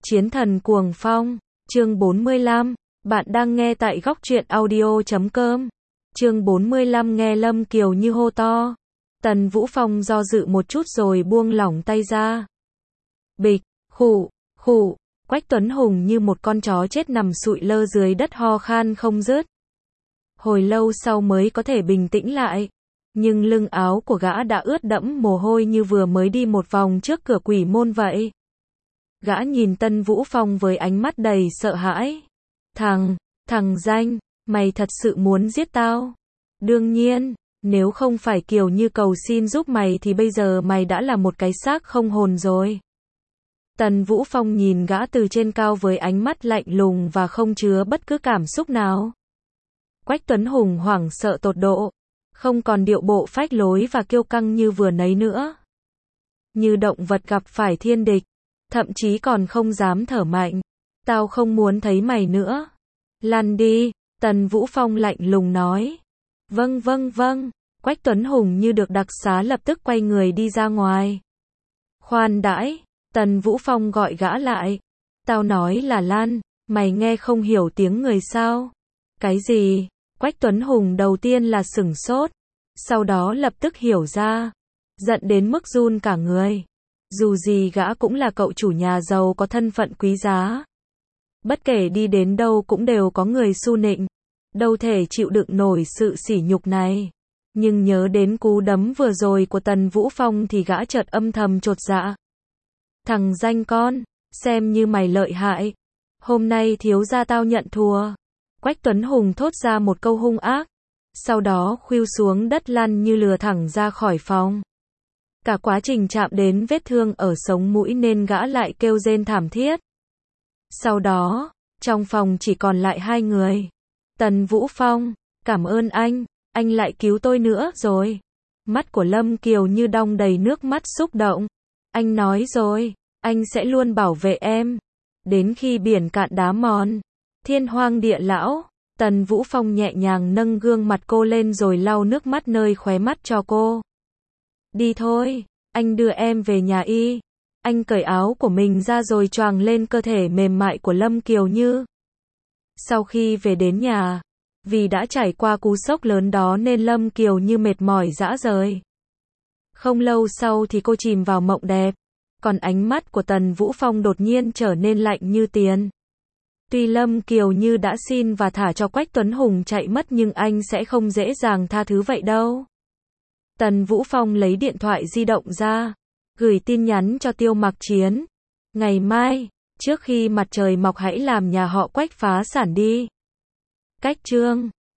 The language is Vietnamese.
Chiến thần cuồng phong, chương 45, bạn đang nghe tại góc truyện audio.com. Chương 45 nghe Lâm Kiều Như hô to. Tần Vũ Phong do dự một chút rồi buông lỏng tay ra. Bịch, khụ, khụ, Quách Tuấn Hùng như một con chó chết nằm sụi lơ dưới đất ho khan không dứt. Hồi lâu sau mới có thể bình tĩnh lại, nhưng lưng áo của gã đã ướt đẫm mồ hôi như vừa mới đi một vòng trước cửa quỷ môn vậy. Gã nhìn Tần Vũ Phong với ánh mắt đầy sợ hãi. Thằng danh, mày thật sự muốn giết tao? Đương nhiên, nếu không phải Kiều Như cầu xin giúp mày thì bây giờ mày đã là một cái xác không hồn rồi. Tần Vũ Phong nhìn gã từ trên cao với ánh mắt lạnh lùng và không chứa bất cứ cảm xúc nào. Quách Tuấn Hùng hoảng sợ tột độ, không còn điệu bộ phách lối và kiêu căng như vừa nãy nữa. Như động vật gặp phải thiên địch, thậm chí còn không dám thở mạnh. Tao không muốn thấy mày nữa. Lăn đi, Tần Vũ Phong lạnh lùng nói. Vâng. Quách Tuấn Hùng như được đặc xá lập tức quay người đi ra ngoài. Khoan đãi, Tần Vũ Phong gọi gã lại. Tao nói là Lan, mày nghe không hiểu tiếng người sao? Cái gì? Quách Tuấn Hùng đầu tiên là sửng sốt, sau đó lập tức hiểu ra, giận đến mức run cả người. Dù gì gã cũng là cậu chủ nhà giàu có thân phận quý giá. Bất kể đi đến đâu cũng đều có người su nịnh, đâu thể chịu đựng nổi sự sỉ nhục này. Nhưng nhớ đến cú đấm vừa rồi của Tần Vũ Phong thì gã chợt âm thầm chột dạ. Thằng danh con, xem như mày lợi hại. Hôm nay thiếu gia tao nhận thua. Quách Tuấn Hùng thốt ra một câu hung ác, sau đó khuỵu xuống đất lăn như lừa thẳng ra khỏi phòng. Cả quá trình chạm đến vết thương ở sống mũi nên gã lại kêu rên thảm thiết. Sau đó, trong phòng chỉ còn lại hai người. Tần Vũ Phong, cảm ơn anh lại cứu tôi nữa rồi. Mắt của Lâm Kiều Như đong đầy nước mắt xúc động. Anh nói rồi, anh sẽ luôn bảo vệ em. Đến khi biển cạn đá mòn, thiên hoang địa lão. Tần Vũ Phong nhẹ nhàng nâng gương mặt cô lên rồi lau nước mắt nơi khóe mắt cho cô. Đi thôi, anh đưa em về nhà y. Anh cởi áo của mình ra rồi choàng lên cơ thể mềm mại của Lâm Kiều Như. Sau khi về đến nhà, vì đã trải qua cú sốc lớn đó nên Lâm Kiều Như mệt mỏi rã rời. Không lâu sau thì cô chìm vào mộng đẹp, còn ánh mắt của Tần Vũ Phong đột nhiên trở nên lạnh như tiền. Tuy Lâm Kiều Như đã xin và thả cho Quách Tuấn Hùng chạy mất nhưng anh sẽ không dễ dàng tha thứ vậy đâu. Tần Vũ Phong lấy điện thoại di động ra, gửi tin nhắn cho Tiêu Mặc Chiến. Ngày mai, trước khi mặt trời mọc hãy làm nhà họ Quách phá sản đi. Cách chương